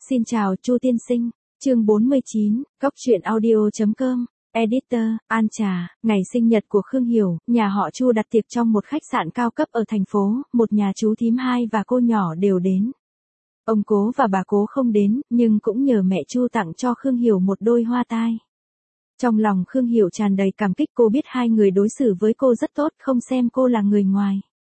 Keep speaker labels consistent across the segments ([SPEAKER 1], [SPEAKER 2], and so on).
[SPEAKER 1] Xin chào Chu tiên sinh. Chương 49, Góc truyện audio.com. Editor, An Trà, ngày sinh nhật của Khương Hiểu, nhà họ Chu đặt tiệc trong một khách sạn cao cấp ở thành phố, một nhà chú thím hai và cô nhỏ đều đến. Ông cố và bà cố không đến, nhưng cũng nhờ mẹ Chu tặng cho Khương Hiểu một đôi hoa tai. Trong lòng Khương Hiểu tràn đầy cảm kích, cô biết hai người đối xử với cô rất tốt, không xem cô là người ngoài.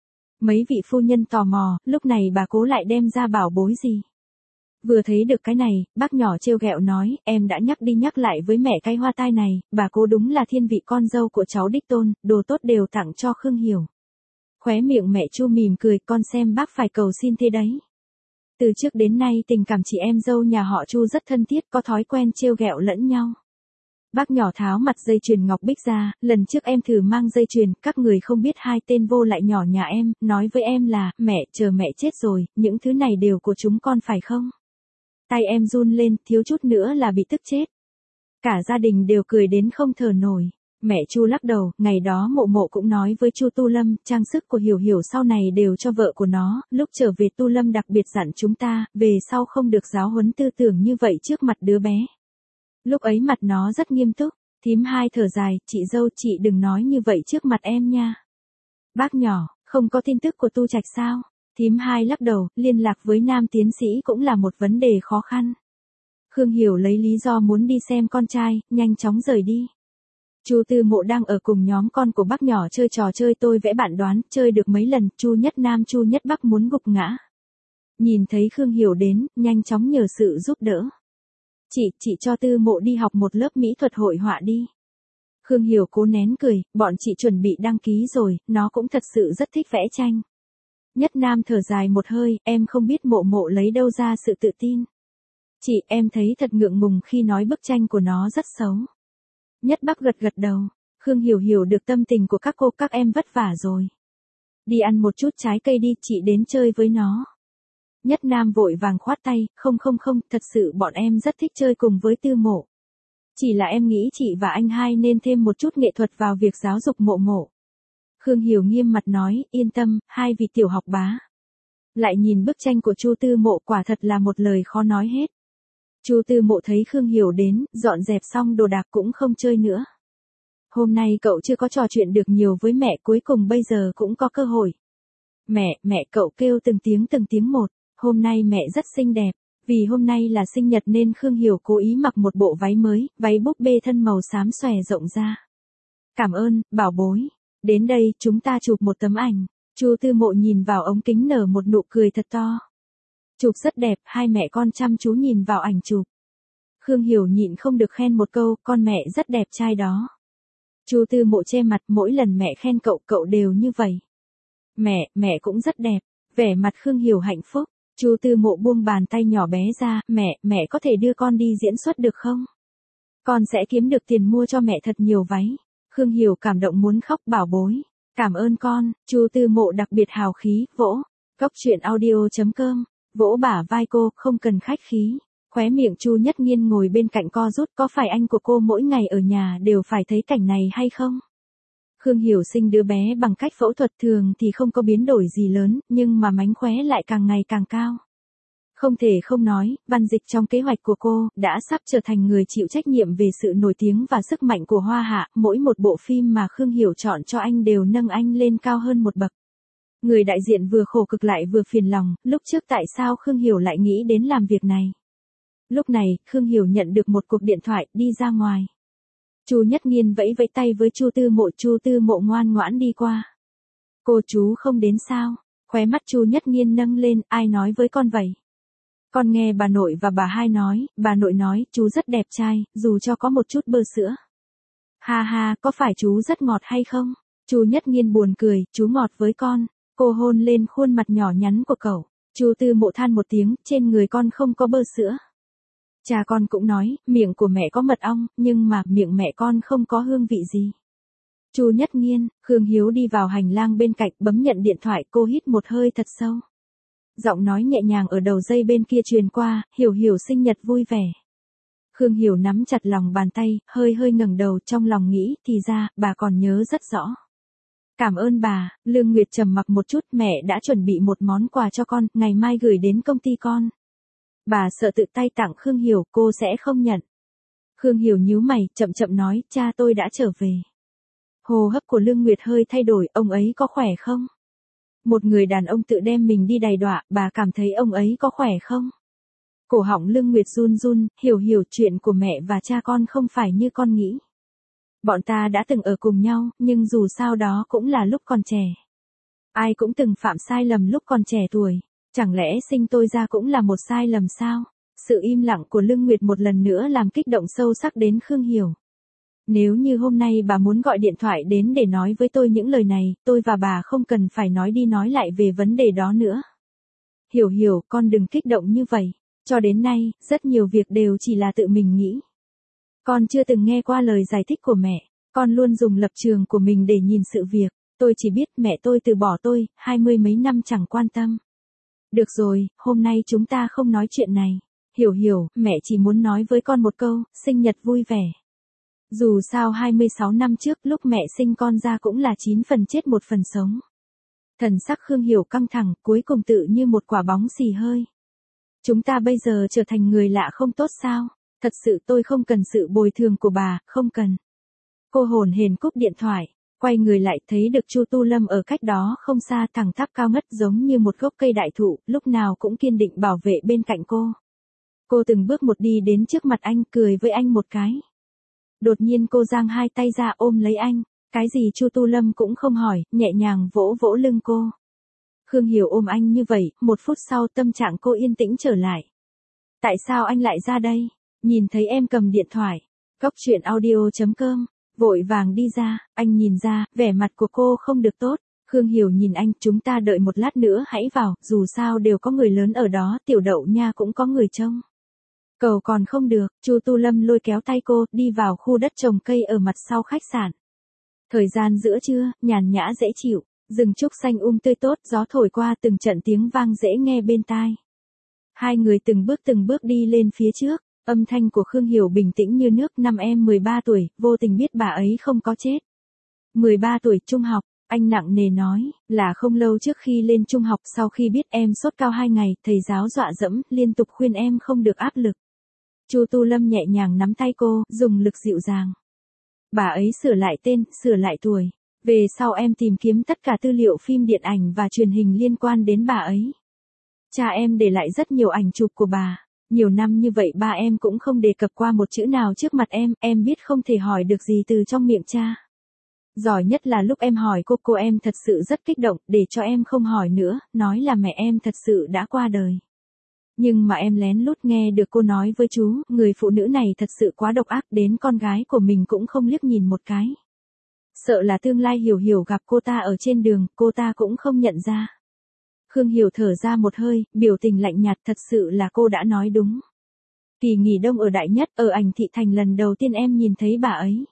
[SPEAKER 1] Mấy vị phu nhân tò mò, lúc này bà cố lại đem ra bảo bối gì. Vừa thấy được cái này, bác nhỏ trêu ghẹo nói, em đã nhắc đi nhắc lại với mẹ cái hoa tai này, bà cố đúng là thiên vị con dâu của cháu đích tôn, đồ tốt đều tặng cho Khương Hiểu. Khóe miệng mẹ Chu mỉm cười, con xem bác phải cầu xin thế đấy. Từ trước đến nay tình cảm chị em dâu nhà họ Chu rất thân thiết, có thói quen trêu ghẹo lẫn nhau. Bác nhỏ tháo mặt dây chuyền ngọc bích ra, lần trước em thử mang dây chuyền, các người không biết hai tên vô lại nhỏ nhà em, nói với em là, mẹ, chờ mẹ chết rồi, những thứ này đều của chúng con phải không? Tay em run lên, thiếu chút nữa là bị tức chết. Cả gia đình đều cười đến không thở nổi. Mẹ Chu lắc đầu, ngày đó Mộ Mộ cũng nói với Chu Tu Lâm, trang sức của Hiểu Hiểu sau này đều cho vợ của nó, lúc trở về Tu Lâm đặc biệt dặn chúng ta, về sau không được giáo huấn tư tưởng như vậy trước mặt đứa bé. Lúc ấy mặt nó rất nghiêm túc, thím hai thở dài, chị dâu chị đừng nói như vậy trước mặt em nha. Bác nhỏ, không có tin tức của Tu Trạch sao? Thím hai lắc đầu, liên lạc với nam tiến sĩ cũng là một vấn đề khó khăn. Khương Hiểu lấy lý do muốn đi xem con trai, nhanh chóng rời đi. Chu Tư Mộ đang ở cùng nhóm con của bác nhỏ chơi trò chơi tôi vẽ bạn đoán, chơi được mấy lần, Chu Nhất Nam Chu Nhất Bắc muốn gục ngã. Nhìn thấy Khương Hiểu đến, nhanh chóng nhờ sự giúp đỡ. Chị cho Tư Mộ đi học một lớp mỹ thuật hội họa đi. Khương Hiểu cố nén cười, bọn chị chuẩn bị đăng ký rồi, nó cũng thật sự rất thích vẽ tranh. Nhất Nam thở dài một hơi, em không biết Mộ Mộ lấy đâu ra sự tự tin. Chị, em thấy thật ngượng ngùng khi nói bức tranh của nó rất xấu. Nhất Bắc gật gật đầu, Khương Hiểu hiểu được tâm tình của các cô, các em vất vả rồi. Đi ăn một chút trái cây đi, chị đến chơi với nó. Nhất Nam vội vàng khoát tay, không, thật sự bọn em rất thích chơi cùng với Tư Mộ. Chỉ là em nghĩ chị và anh hai nên thêm một chút nghệ thuật vào việc giáo dục Mộ Mộ. Khương Hiểu nghiêm mặt nói, yên tâm, hai vị tiểu học bá. Lại nhìn bức tranh của Chu Tư Mộ, quả thật là một lời khó nói hết. Chu Tư Mộ thấy Khương Hiểu đến, dọn dẹp xong đồ đạc cũng không chơi nữa. Hôm nay cậu chưa có trò chuyện được nhiều với mẹ, cuối cùng bây giờ cũng có cơ hội. Mẹ cậu kêu từng tiếng một, hôm nay mẹ rất xinh đẹp, vì hôm nay là sinh nhật nên Khương Hiểu cố ý mặc một bộ váy mới, váy búp bê thân màu xám xòe rộng ra. Cảm ơn, bảo bối. Đến đây, chúng ta chụp một tấm ảnh. Chu Tư Mộ nhìn vào ống kính nở một nụ cười thật to. Chụp rất đẹp, hai mẹ con chăm chú nhìn vào ảnh chụp. Khương Hiểu nhịn không được khen một câu, con mẹ rất đẹp trai đó. Chu Tư Mộ che mặt, mỗi lần mẹ khen cậu đều như vậy. Mẹ cũng rất đẹp. Vẻ mặt Khương Hiểu hạnh phúc. Chu Tư Mộ buông bàn tay nhỏ bé ra, mẹ có thể đưa con đi diễn xuất được không? Con sẽ kiếm được tiền mua cho mẹ thật nhiều váy. Khương Hiểu cảm động muốn khóc, bảo bối. Cảm ơn con. Chu Tư Mộ đặc biệt hào khí, vỗ. Góc truyện audio.com. Vỗ bả vai cô, không cần khách khí. Khóe miệng Chu Nhất Nghiên ngồi bên cạnh co rút, có phải anh của cô mỗi ngày ở nhà đều phải thấy cảnh này hay không? Khương Hiểu sinh đứa bé bằng cách phẫu thuật, thường thì không có biến đổi gì lớn, nhưng mà mánh khóe lại càng ngày càng cao. Không thể không nói, Văn Dịch trong kế hoạch của cô, đã sắp trở thành người chịu trách nhiệm về sự nổi tiếng và sức mạnh của Hoa Hạ, mỗi một bộ phim mà Khương Hiểu chọn cho anh đều nâng anh lên cao hơn một bậc. Người đại diện vừa khổ cực lại vừa phiền lòng, lúc trước tại sao Khương Hiểu lại nghĩ đến làm việc này? Lúc này, Khương Hiểu nhận được một cuộc điện thoại, đi ra ngoài. Chu Nhất Nghiên vẫy vẫy tay với Chu Tư Mộ ngoan ngoãn đi qua. Cô chú không đến sao? Khóe mắt Chu Nhất Nghiên nâng lên, ai nói với con vậy? Con nghe bà nội và bà hai nói, bà nội nói, chú rất đẹp trai, dù cho có một chút bơ sữa. Ha, có phải chú rất ngọt hay không? Chu Nhất Nghiên buồn cười, chú ngọt với con. Cô hôn lên khuôn mặt nhỏ nhắn của cậu. Chu Tư Mộ than một tiếng, trên người con không có bơ sữa. Cha con cũng nói, miệng của mẹ có mật ong, nhưng mà miệng mẹ con không có hương vị gì. Chu Nhất Nghiên, Khương Hiếu đi vào hành lang bên cạnh, bấm nhận điện thoại, cô hít một hơi thật sâu. Giọng nói nhẹ nhàng ở đầu dây bên kia truyền qua, Hiểu sinh nhật vui vẻ. Khương Hiểu nắm chặt lòng bàn tay, hơi ngẩng đầu, trong lòng nghĩ, thì ra, bà còn nhớ rất rõ. Cảm ơn bà. Lương Nguyệt trầm mặc một chút, mẹ đã chuẩn bị một món quà cho con, ngày mai gửi đến công ty con. Bà sợ tự tay tặng Khương Hiểu, cô sẽ không nhận. Khương Hiểu nhíu mày, chậm chậm nói, cha tôi đã trở về. Hô hấp của Lương Nguyệt hơi thay đổi, ông ấy có khỏe không? Một người đàn ông tự đem mình đi đày đọa, bà cảm thấy ông ấy có khỏe không? Cổ họng Lương Nguyệt run run, hiểu chuyện của mẹ và cha con không phải như con nghĩ. Bọn ta đã từng ở cùng nhau, nhưng dù sao đó cũng là lúc còn trẻ. Ai cũng từng phạm sai lầm lúc còn trẻ tuổi. Chẳng lẽ sinh tôi ra cũng là một sai lầm sao? Sự im lặng của Lương Nguyệt một lần nữa làm kích động sâu sắc đến Khương Hiểu. Nếu như hôm nay bà muốn gọi điện thoại đến để nói với tôi những lời này, tôi và bà không cần phải nói đi nói lại về vấn đề đó nữa. Hiểu, con đừng kích động như vậy. Cho đến nay, rất nhiều việc đều chỉ là tự mình nghĩ. Con chưa từng nghe qua lời giải thích của mẹ. Con luôn dùng lập trường của mình để nhìn sự việc. Tôi chỉ biết mẹ tôi từ bỏ tôi, 20 mấy năm chẳng quan tâm. Được rồi, hôm nay chúng ta không nói chuyện này. Hiểu, mẹ chỉ muốn nói với con một câu, sinh nhật vui vẻ. Dù sao 26 năm trước lúc mẹ sinh con ra cũng là 9 phần chết 1 phần sống. Thần sắc Khương Hiểu căng thẳng, cuối cùng tự như một quả bóng xì hơi. Chúng ta bây giờ trở thành người lạ không tốt sao? Thật sự tôi không cần sự bồi thường của bà, không cần. Cô hồn hển cúp điện thoại, quay người lại thấy được Chu Tu Lâm ở cách đó không xa, thẳng tắp cao ngất giống như một gốc cây đại thụ, lúc nào cũng kiên định bảo vệ bên cạnh cô. Cô từng bước một đi đến trước mặt anh, cười với anh một cái. Đột nhiên cô giang hai tay ra ôm lấy anh. Cái gì Chu Tu Lâm cũng không hỏi, nhẹ nhàng vỗ vỗ lưng cô. Khương Hiểu ôm anh như vậy, 1 phút sau tâm trạng cô yên tĩnh trở lại. Tại sao anh lại ra đây? Nhìn thấy em cầm điện thoại. Cóc truyện audio.com. Vội vàng đi ra, anh nhìn ra, vẻ mặt của cô không được tốt. Khương Hiểu nhìn anh, chúng ta đợi một lát nữa hãy vào, dù sao đều có người lớn ở đó, Tiểu Đậu nha cũng có người trông. Cầu còn không được, Chu Tu Lâm lôi kéo tay cô, đi vào khu đất trồng cây ở mặt sau khách sạn. Thời gian giữa trưa, nhàn nhã dễ chịu, rừng trúc xanh tươi tốt, gió thổi qua từng trận tiếng vang dễ nghe bên tai. Hai người từng bước đi lên phía trước, âm thanh của Khương Hiểu bình tĩnh như nước. Năm em 13 tuổi, vô tình biết bà ấy không có chết. 13 tuổi, trung học, anh nặng nề nói, là không lâu trước khi lên trung học, sau khi biết em sốt cao 2 ngày, thầy giáo dọa dẫm, liên tục khuyên em không được áp lực. Chu Tu Lâm nhẹ nhàng nắm tay cô, dùng lực dịu dàng. Bà ấy sửa lại tên, sửa lại tuổi. Về sau em tìm kiếm tất cả tư liệu phim điện ảnh và truyền hình liên quan đến bà ấy. Cha em để lại rất nhiều ảnh chụp của bà. Nhiều năm như vậy ba em cũng không đề cập qua một chữ nào trước mặt em biết không thể hỏi được gì từ trong miệng cha. Giỏi nhất là lúc em hỏi cô em thật sự rất kích động, để cho em không hỏi nữa, nói là mẹ em thật sự đã qua đời. Nhưng mà em lén lút nghe được cô nói với chú, người phụ nữ này thật sự quá độc ác, đến con gái của mình cũng không liếc nhìn một cái. Sợ là tương lai Hiểu gặp cô ta ở trên đường, cô ta cũng không nhận ra. Khương Hiểu thở ra một hơi, biểu tình lạnh nhạt, thật sự là cô đã nói đúng. Kỳ nghỉ đông ở Đại Nhất, ở Ảnh Thị Thành lần đầu tiên em nhìn thấy bà ấy.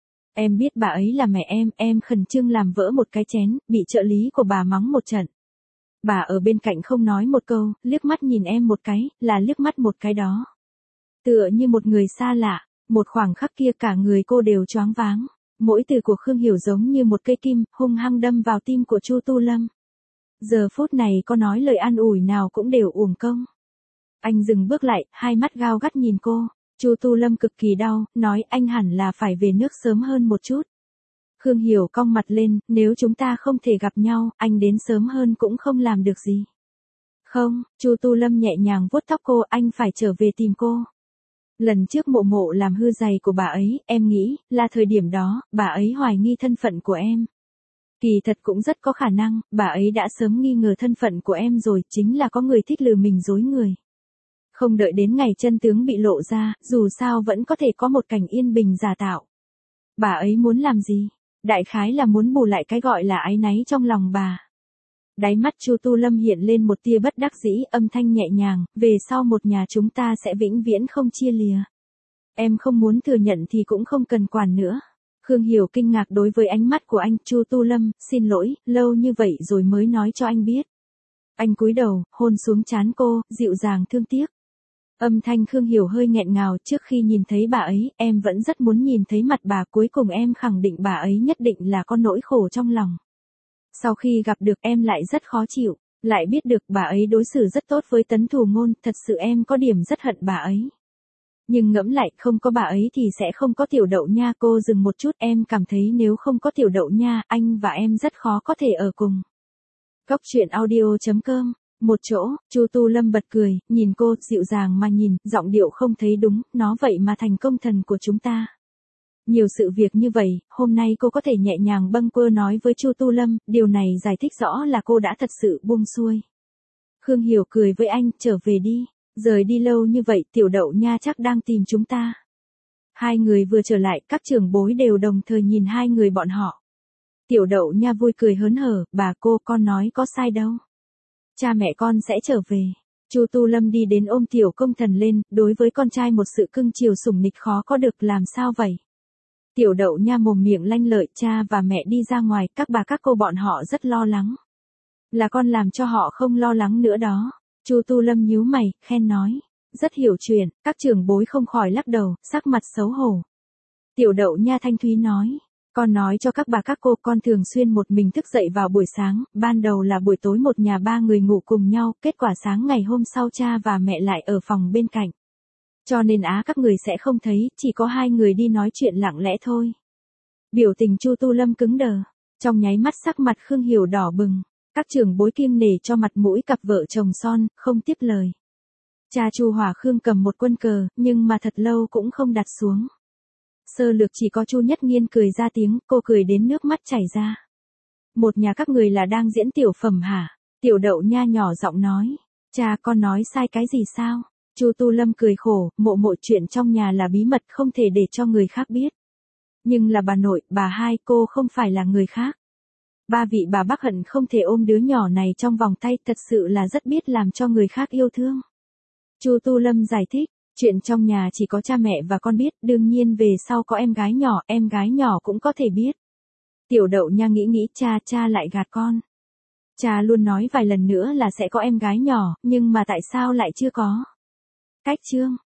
[SPEAKER 1] Em biết bà ấy là mẹ em khẩn trương làm vỡ một cái chén, bị trợ lý của bà mắng một trận. Bà ở bên cạnh không nói một câu, liếc mắt nhìn em một cái, là liếc mắt một cái đó. Tựa như một người xa lạ, một khoảng khắc kia cả người cô đều choáng váng. Mỗi từ của Khương Hiểu giống như một cây kim, hung hăng đâm vào tim của Chu Tu Lâm. Giờ phút này có nói lời an ủi nào cũng đều uổng công. Anh dừng bước lại, hai mắt gao gắt nhìn cô. Chu Tu Lâm cực kỳ đau, nói anh hẳn là phải về nước sớm hơn một chút. Khương Hiểu cong mặt lên, nếu chúng ta không thể gặp nhau, anh đến sớm hơn cũng không làm được gì. Không, Chu Tu Lâm nhẹ nhàng vuốt tóc cô, anh phải trở về tìm cô. Lần trước mộ làm hư giày của bà ấy, em nghĩ, là thời điểm đó, bà ấy hoài nghi thân phận của em. Kỳ thật cũng rất có khả năng, bà ấy đã sớm nghi ngờ thân phận của em rồi, chính là có người thích lừa mình dối người. Không đợi đến ngày chân tướng bị lộ ra, dù sao vẫn có thể có một cảnh yên bình giả tạo. Bà ấy muốn làm gì? Đại khái là muốn bù lại cái gọi là áy náy trong lòng bà. Đáy mắt Chu Tu Lâm hiện lên một tia bất đắc dĩ, âm thanh nhẹ nhàng, về sau một nhà chúng ta sẽ vĩnh viễn không chia lìa. Em không muốn thừa nhận thì cũng không cần quản nữa. Khương Hiểu kinh ngạc đối với ánh mắt của anh. Chu Tu Lâm, xin lỗi, lâu như vậy rồi mới nói cho anh biết. Anh cúi đầu, hôn xuống trán cô, dịu dàng thương tiếc. Âm thanh Khương Hiểu hơi nghẹn ngào, trước khi nhìn thấy bà ấy, em vẫn rất muốn nhìn thấy mặt bà, cuối cùng em khẳng định bà ấy nhất định là có nỗi khổ trong lòng. Sau khi gặp được em lại rất khó chịu, Lại biết được bà ấy đối xử rất tốt với Tấn Thù Ngôn, thật sự em có điểm rất hận bà ấy. Nhưng ngẫm lại, không có bà ấy thì sẽ không có Tiểu Đậu nha. Cô dừng một chút, em cảm thấy nếu không có Tiểu Đậu nha, anh và em rất khó có thể ở cùng. Cóc truyện audio.com. Một chỗ, Chu Tu Lâm bật cười, nhìn cô, dịu dàng mà nhìn, giọng điệu không thấy đúng, nó vậy mà thành công thần của chúng ta. Nhiều sự việc như vậy, hôm nay cô có thể nhẹ nhàng bâng quơ nói với Chu Tu Lâm, điều này giải thích rõ là cô đã thật sự buông xuôi. Khương Hiểu cười với anh, trở về đi, rời đi lâu như vậy Tiểu Đậu nha chắc đang tìm chúng ta. Hai người vừa trở lại, các trưởng bối đều đồng thời nhìn hai người bọn họ. Tiểu Đậu nha vui cười hớn hở, bà cô con nói có sai đâu. Cha mẹ con sẽ trở về. Chu Tu Lâm đi đến ôm Tiểu Công Thần lên, đối với con trai một sự cưng chiều sủng nịch khó có được, làm sao vậy? Tiểu Đậu nha mồm miệng lanh lợi, cha và mẹ đi ra ngoài, các bà các cô bọn họ rất lo lắng. Là con làm cho họ không lo lắng nữa đó. Chu Tu Lâm nhíu mày, khen nói. Rất hiểu chuyện, các trưởng bối không khỏi lắc đầu, sắc mặt xấu hổ. Tiểu Đậu nha thanh thúy nói. Con nói cho các bà các cô, con thường xuyên một mình thức dậy vào buổi sáng, ban đầu là buổi tối một nhà ba người ngủ cùng nhau, kết quả sáng ngày hôm sau cha và mẹ lại ở phòng bên cạnh. Cho nên các người sẽ không thấy, chỉ có hai người đi nói chuyện lặng lẽ thôi. Biểu tình Chu Tu Lâm cứng đờ, trong nháy mắt sắc mặt Khương Hiểu đỏ bừng, các trưởng bối kiêng nể cho mặt mũi cặp vợ chồng son, không tiếp lời. Cha Chu Hỏa Khương cầm một quân cờ, nhưng mà thật lâu cũng không đặt xuống. Sơ lược chỉ có Chu Nhất Nghiên cười ra tiếng, cô cười đến nước mắt chảy ra. Một nhà các người là đang diễn tiểu phẩm hả? Tiểu Đậu nha nhỏ giọng nói. Cha con nói sai cái gì sao? Chu Tu Lâm cười khổ, mộ chuyện trong nhà là bí mật không thể để cho người khác biết. Nhưng là bà nội, bà hai cô không phải là người khác. Ba vị bà bác hận không thể ôm đứa nhỏ này trong vòng tay, thật sự là rất biết làm cho người khác yêu thương. Chu Tu Lâm giải thích, chuyện trong nhà chỉ có cha mẹ và con biết, đương nhiên về sau có em gái nhỏ cũng có thể biết. Tiểu Đậu nha nghĩ cha lại gạt con. Cha luôn nói vài lần nữa là sẽ có em gái nhỏ, nhưng mà tại sao lại chưa có? Cách chương